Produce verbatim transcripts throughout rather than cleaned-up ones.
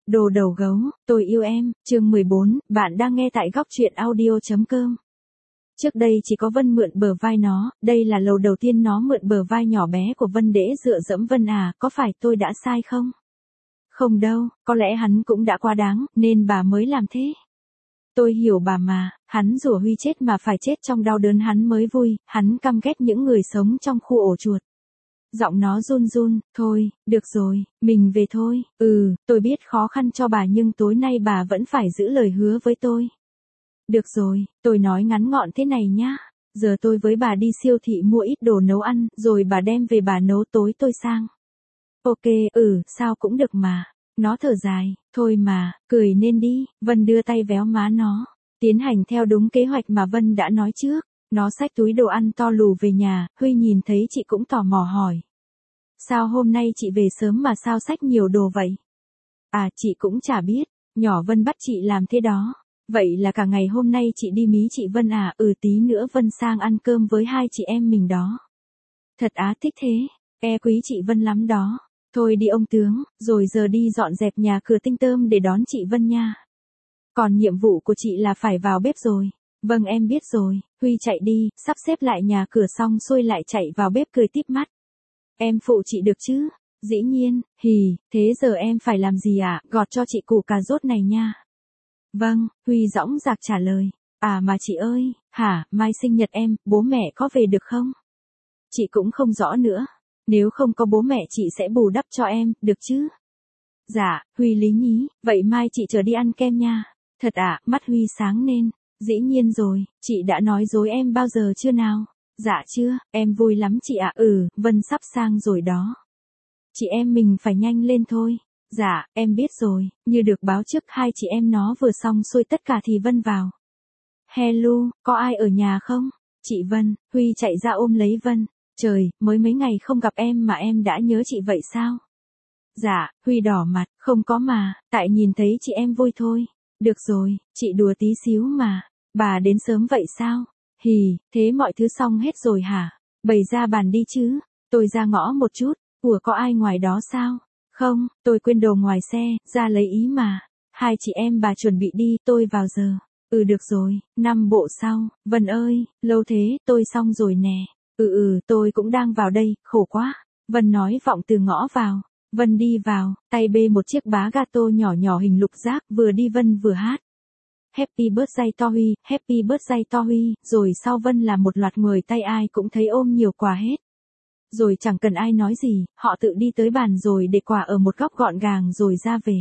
Đồ đầu gấu, tôi yêu em, chương mười bốn, bạn đang nghe tại góc truyện audio.com. Trước đây chỉ có Vân mượn bờ vai nó, đây là lần đầu tiên nó mượn bờ vai nhỏ bé của Vân để dựa dẫm Vân à, có phải tôi đã sai không? Không đâu, có lẽ hắn cũng đã quá đáng, nên bà mới làm thế. Tôi hiểu bà mà, hắn rủa Huy chết mà phải chết trong đau đớn hắn mới vui, hắn căm ghét những người sống trong khu ổ chuột. Giọng nó run run, thôi, được rồi, mình về thôi, ừ, tôi biết khó khăn cho bà nhưng tối nay bà vẫn phải giữ lời hứa với tôi. Được rồi, tôi nói ngắn gọn thế này nhá, giờ tôi với bà đi siêu thị mua ít đồ nấu ăn, rồi bà đem về bà nấu tối tôi sang. Ok, ừ, sao cũng được mà. Nó thở dài, thôi mà, cười nên đi, Vân đưa tay véo má nó, tiến hành theo đúng kế hoạch mà Vân đã nói trước. Nó xách túi đồ ăn to lù về nhà, Huy nhìn thấy chị cũng tò mò hỏi. Sao hôm nay chị về sớm mà sao xách nhiều đồ vậy? À chị cũng chả biết, nhỏ Vân bắt chị làm thế đó. Vậy là cả ngày hôm nay chị đi mí chị Vân à, ừ tí nữa Vân sang ăn cơm với hai chị em mình đó. Thật á thích thế, e quý chị Vân lắm đó. Thôi đi ông tướng, rồi giờ đi dọn dẹp nhà cửa tinh tươm để đón chị Vân nha. Còn nhiệm vụ của chị là phải vào bếp rồi. Vâng em biết rồi, Huy chạy đi, sắp xếp lại nhà cửa xong xuôi lại chạy vào bếp cười tít mắt. Em phụ chị được chứ? Dĩ nhiên, hì, thế giờ em phải làm gì ạ? À? Gọt cho chị củ cà rốt này nha. Vâng, Huy dõng dạc trả lời. À mà chị ơi, hả, mai sinh nhật em, bố mẹ có về được không? Chị cũng không rõ nữa. Nếu không có bố mẹ chị sẽ bù đắp cho em, được chứ? Dạ, Huy lý nhí, vậy mai chị chở đi ăn kem nha. Thật ạ, à, mắt Huy sáng lên. Dĩ nhiên rồi, chị đã nói dối em bao giờ chưa nào? Dạ chưa, em vui lắm chị ạ. À. Ừ, Vân sắp sang rồi đó. Chị em mình phải nhanh lên thôi. Dạ, em biết rồi, như được báo trước hai chị em nó vừa xong xuôi tất cả thì Vân vào. Hello, có ai ở nhà không? Chị Vân, Huy chạy ra ôm lấy Vân. Trời, mới mấy ngày không gặp em mà em đã nhớ chị vậy sao? Dạ, Huy đỏ mặt, không có mà, tại nhìn thấy chị em vui thôi. Được rồi, chị đùa tí xíu mà. Bà đến sớm vậy sao? Hì, thế mọi thứ xong hết rồi hả? Bày ra bàn đi chứ. Tôi ra ngõ một chút. Ủa có ai ngoài đó sao? Không, tôi quên đồ ngoài xe, ra lấy ý mà. Hai chị em bà chuẩn bị đi, tôi vào giờ. Ừ được rồi, năm bộ sau. Vân ơi, lâu thế, tôi xong rồi nè. Ừ ừ, tôi cũng đang vào đây, khổ quá. Vân nói vọng từ ngõ vào. Vân đi vào, tay bê một chiếc bá gato nhỏ nhỏ hình lục giác, vừa đi Vân vừa hát. Happy birthday to Huy, happy birthday to Huy, rồi sau Vân là một loạt người tay ai cũng thấy ôm nhiều quà hết. Rồi chẳng cần ai nói gì, họ tự đi tới bàn rồi để quà ở một góc gọn gàng rồi ra về.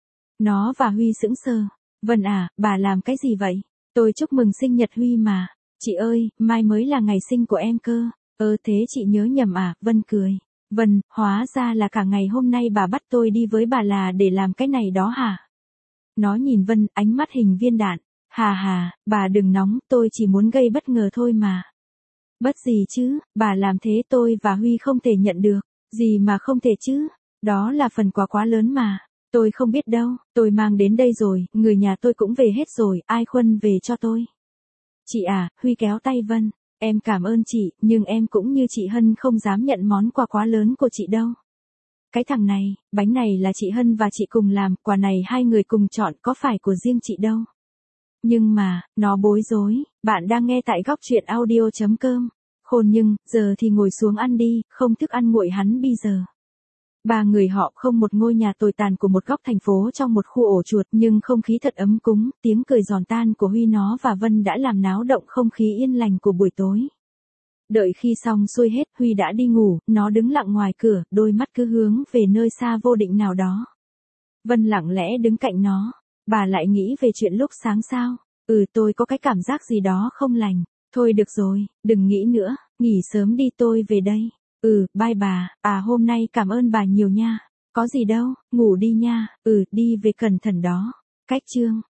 Nó và Huy sững sờ. Vân à, bà làm cái gì vậy? Tôi chúc mừng sinh nhật Huy mà. Chị ơi, mai mới là ngày sinh của em cơ. Ơ thế chị nhớ nhầm à, Vân cười. Vân, hóa ra là cả ngày hôm nay bà bắt tôi đi với bà là để làm cái này đó hả? Nó nhìn Vân, ánh mắt hình viên đạn. Hà hà, bà đừng nóng, tôi chỉ muốn gây bất ngờ thôi mà. Bất gì chứ, bà làm thế tôi và Huy không thể nhận được. Gì mà không thể chứ? Đó là phần quà quá lớn mà. Tôi không biết đâu, tôi mang đến đây rồi, người nhà tôi cũng về hết rồi, ai khuân về cho tôi? Chị à, Huy kéo tay Vân. Em cảm ơn chị, nhưng em cũng như chị Hân không dám nhận món quà quá lớn của chị đâu. Cái thằng này, bánh này là chị Hân và chị cùng làm, quà này hai người cùng chọn, có phải của riêng chị đâu. Nhưng mà, nó bối rối, bạn đang nghe tại góc truyện audio.com. Khôn nhưng, giờ thì ngồi xuống ăn đi, không thức ăn nguội hắn bây giờ. Ba người họ không một ngôi nhà tồi tàn của một góc thành phố trong một khu ổ chuột nhưng không khí thật ấm cúng, tiếng cười giòn tan của Huy nó và Vân đã làm náo động không khí yên lành của buổi tối. Đợi khi xong xuôi hết, Huy đã đi ngủ, nó đứng lặng ngoài cửa, đôi mắt cứ hướng về nơi xa vô định nào đó. Vân lặng lẽ đứng cạnh nó. Bà lại nghĩ về chuyện lúc sáng sao? Ừ tôi có cái cảm giác gì đó không lành. Thôi được rồi, đừng nghĩ nữa, nghỉ sớm đi tôi về đây. Ừ, bye bà, à hôm nay cảm ơn bà nhiều nha. Có gì đâu, ngủ đi nha, ừ đi về cẩn thận đó. Cách chương